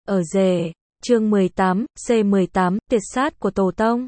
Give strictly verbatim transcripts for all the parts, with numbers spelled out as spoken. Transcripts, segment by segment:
Ở rể, chương mười tám, C mười tám, tiệt sát của Tổ Tông.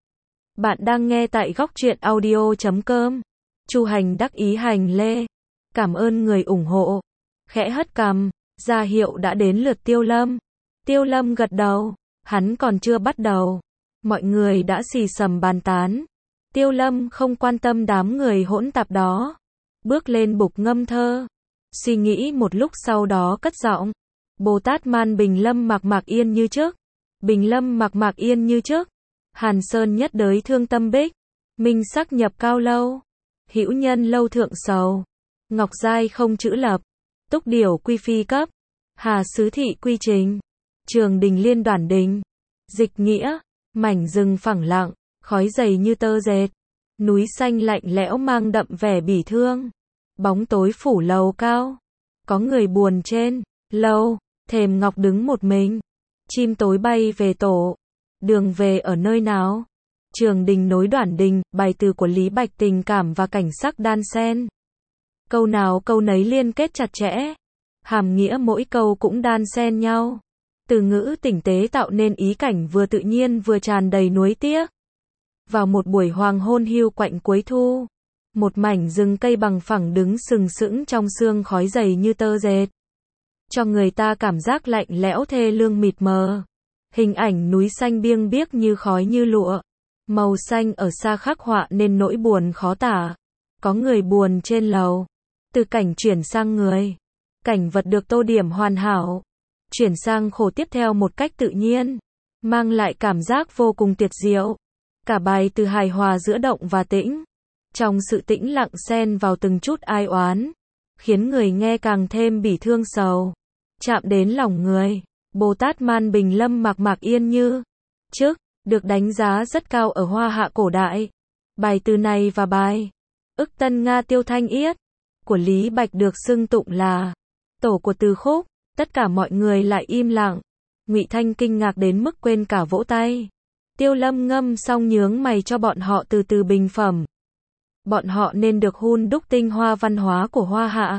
Bạn đang nghe tại góc truyện audio chấm com. Chu Hành đắc ý hành lễ. Cảm ơn người ủng hộ. Khẽ hất cằm, ra hiệu đã đến lượt Tiêu Lâm. Tiêu Lâm gật đầu, hắn còn chưa bắt đầu. Mọi người đã xì xầm bàn tán. Tiêu Lâm không quan tâm đám người hỗn tạp đó. Bước lên bục ngâm thơ. Suy nghĩ một lúc sau đó cất giọng. Bồ Tát Man Bình Lâm mặc mạc yên như trước. Bình Lâm mặc mạc yên như trước. Hàn Sơn nhất đới thương tâm bích. Minh sắc nhập cao lâu. Hữu nhân lâu thượng sầu. Ngọc giai không chữ lập. Túc điểu quy phi cấp. Hà sứ thị quy trình. Trường đình liên đoàn đình. Dịch nghĩa. Mảnh rừng phẳng lặng. Khói dày như tơ dệt. Núi xanh lạnh lẽo mang đậm vẻ bỉ thương. Bóng tối phủ lầu cao. Có người buồn trên lâu. Thềm ngọc đứng một mình. Chim tối bay về tổ. Đường về ở nơi nào? Trường đình nối Đoản đình, bài từ của Lý Bạch tình cảm và cảnh sắc đan xen. Câu nào câu nấy liên kết chặt chẽ. Hàm nghĩa mỗi câu cũng đan xen nhau. Từ ngữ tinh tế tạo nên ý cảnh vừa tự nhiên vừa tràn đầy nuối tiếc. Vào một buổi hoàng hôn hiu quạnh cuối thu, một mảnh rừng cây bằng phẳng đứng sừng sững trong sương khói dày như tơ dệt, cho người ta cảm giác lạnh lẽo thê lương mịt mờ. Hình ảnh núi xanh biêng biếc như khói như lụa, màu xanh ở xa khắc họa nên nỗi buồn khó tả. Có người buồn trên lầu. Từ cảnh chuyển sang người, cảnh vật được tô điểm hoàn hảo, chuyển sang khổ tiếp theo một cách tự nhiên, mang lại cảm giác vô cùng tuyệt diệu. Cả bài từ hài hòa giữa động và tĩnh, trong sự tĩnh lặng xen vào từng chút ai oán, khiến người nghe càng thêm bỉ thương sầu, chạm đến lòng người. Bồ Tát Man Bình Lâm mặc mạc yên như trước, được đánh giá rất cao ở Hoa Hạ cổ đại. Bài từ này và bài Ức Tân Nga Tiêu Thanh Yết của Lý Bạch được xưng tụng là tổ của từ khúc. Tất cả mọi người lại im lặng. Ngụy Thanh kinh ngạc đến mức quên cả vỗ tay. Tiêu Lâm ngâm xong nhướng mày cho bọn họ từ từ bình phẩm. Bọn họ nên được hun đúc tinh hoa văn hóa của Hoa Hạ.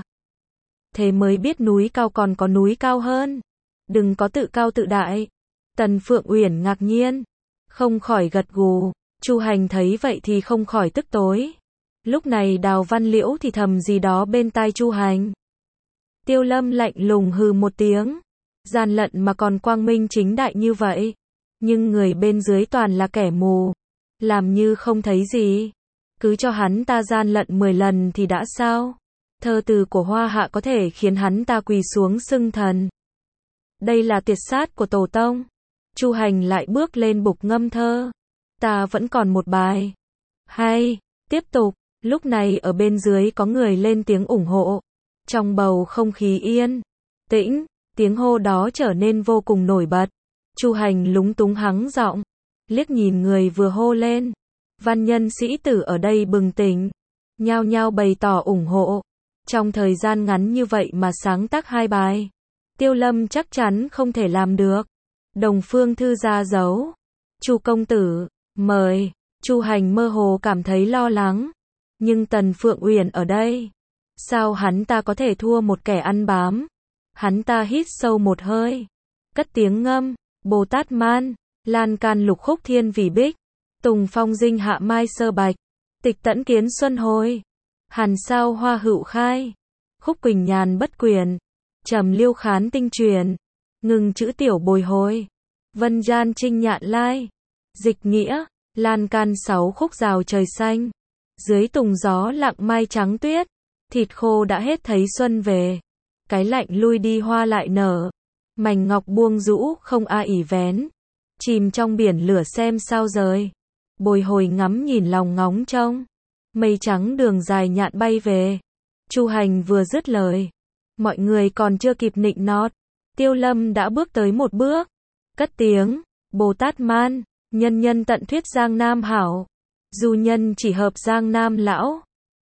Thế mới biết núi cao còn có núi cao hơn. Đừng có tự cao tự đại. Tần Phượng Uyển ngạc nhiên, không khỏi gật gù. Chu Hành thấy vậy thì không khỏi tức tối. Lúc này Đào Văn Liễu thì thầm gì đó bên tai Chu Hành. Tiêu Lâm lạnh lùng hừ một tiếng. Gian lận mà còn quang minh chính đại như vậy. Nhưng người bên dưới toàn là kẻ mù. Làm như không thấy gì. Cứ cho hắn ta gian lận mười lần thì đã sao? Thơ từ của Hoa Hạ có thể khiến hắn ta quỳ xuống xưng thần. Đây là tiệt sát của Tổ Tông. Chu Hành lại bước lên bục ngâm thơ. Ta vẫn còn một bài. Hay, tiếp tục. Lúc này ở bên dưới có người lên tiếng ủng hộ. Trong bầu không khí yên tĩnh, tiếng hô đó trở nên vô cùng nổi bật. Chu Hành lúng túng hắng giọng, liếc nhìn người vừa hô lên. Văn nhân sĩ tử ở đây bừng tỉnh, nhao nhao bày tỏ ủng hộ. Trong thời gian ngắn như vậy mà sáng tác hai bài, Tiêu Lâm chắc chắn không thể làm được. Đồng Phương Thư ra dấu. Chu công tử, mời. Chu Hành mơ hồ cảm thấy lo lắng. Nhưng Tần Phượng Uyển ở đây, sao hắn ta có thể thua một kẻ ăn bám? Hắn ta hít sâu một hơi, cất tiếng ngâm. Bồ Tát Man, lan can lục khúc thiên vì bích. Tùng phong dinh hạ mai sơ bạch. Tịch tẫn kiến xuân hồi. Hàn sao hoa hữu khai. Khúc quỳnh nhàn bất quyền. Trầm liêu khán tinh truyền. Ngừng chữ tiểu bồi hồi. Vân gian trinh nhạn lai. Dịch nghĩa, lan can sáu khúc rào trời xanh. Dưới tùng gió lặng mai trắng tuyết. Thịt khô đã hết thấy xuân về. Cái lạnh lui đi hoa lại nở. Mảnh ngọc buông rũ không a ỉ vén. Chìm trong biển lửa xem sao rời. Bồi hồi ngắm nhìn lòng ngóng trông. Mây trắng đường dài nhạn bay về. Chu Hành vừa dứt lời, mọi người còn chưa kịp nịnh nót, Tiêu Lâm đã bước tới một bước, cất tiếng. Bồ Tát Man, nhân nhân tận thuyết Giang Nam hảo. Du nhân chỉ hợp Giang Nam lão.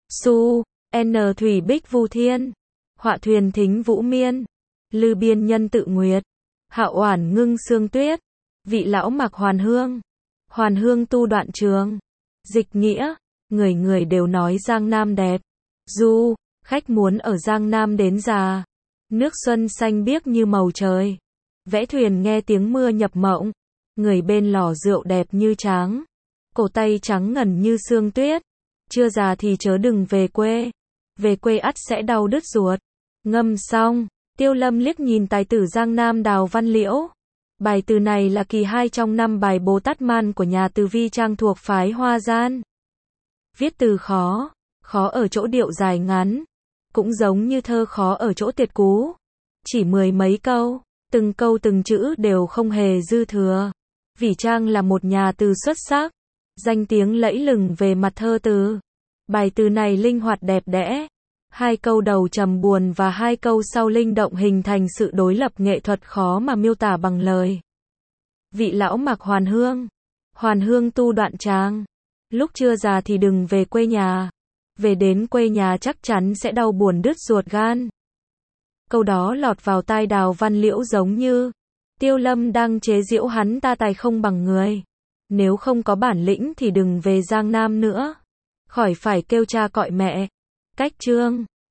Su, n thủy bích vu thiên. Họa thuyền thính vũ miên. Lư biên nhân tự nguyệt. Hạo oản ngưng sương tuyết. Vị lão mặc hoàn hương. Hoàn hương tu đoạn trường. Dịch nghĩa, người người đều nói Giang Nam đẹp. Du, khách muốn ở Giang Nam đến già. Nước xuân xanh biếc như màu trời. Vẽ thuyền nghe tiếng mưa nhập mộng. Người bên lò rượu đẹp như tráng. Cổ tay trắng ngần như sương tuyết. Chưa già thì chớ đừng về quê. Về quê ắt sẽ đau đứt ruột. Ngâm xong, Tiêu Lâm liếc nhìn tài tử Giang Nam Đào Văn Liễu. Bài từ này là kỳ hai trong năm bài Bồ Tát Man của nhà từ Vi Trang thuộc phái Hoa Gian. Viết từ khó, khó ở chỗ điệu dài ngắn, cũng giống như thơ khó ở chỗ tiệt cú. Chỉ mười mấy câu, từng câu từng chữ đều không hề dư thừa. Vi Trang là một nhà từ xuất sắc, danh tiếng lẫy lừng về mặt thơ từ. Bài từ này linh hoạt đẹp đẽ. Hai câu đầu trầm buồn và hai câu sau linh động hình thành sự đối lập nghệ thuật khó mà miêu tả bằng lời. Vị lão mặc Hoàn Hương. Hoàn Hương tu Đoạn Tràng. Lúc chưa già thì đừng về quê nhà. Về đến quê nhà chắc chắn sẽ đau buồn đứt ruột gan. Câu đó lọt vào tai Đào Văn Liễu giống như Tiêu Lâm đang chế giễu hắn ta tài không bằng người. Nếu không có bản lĩnh thì đừng về Giang Nam nữa. Khỏi phải kêu cha cọi mẹ. Cách chương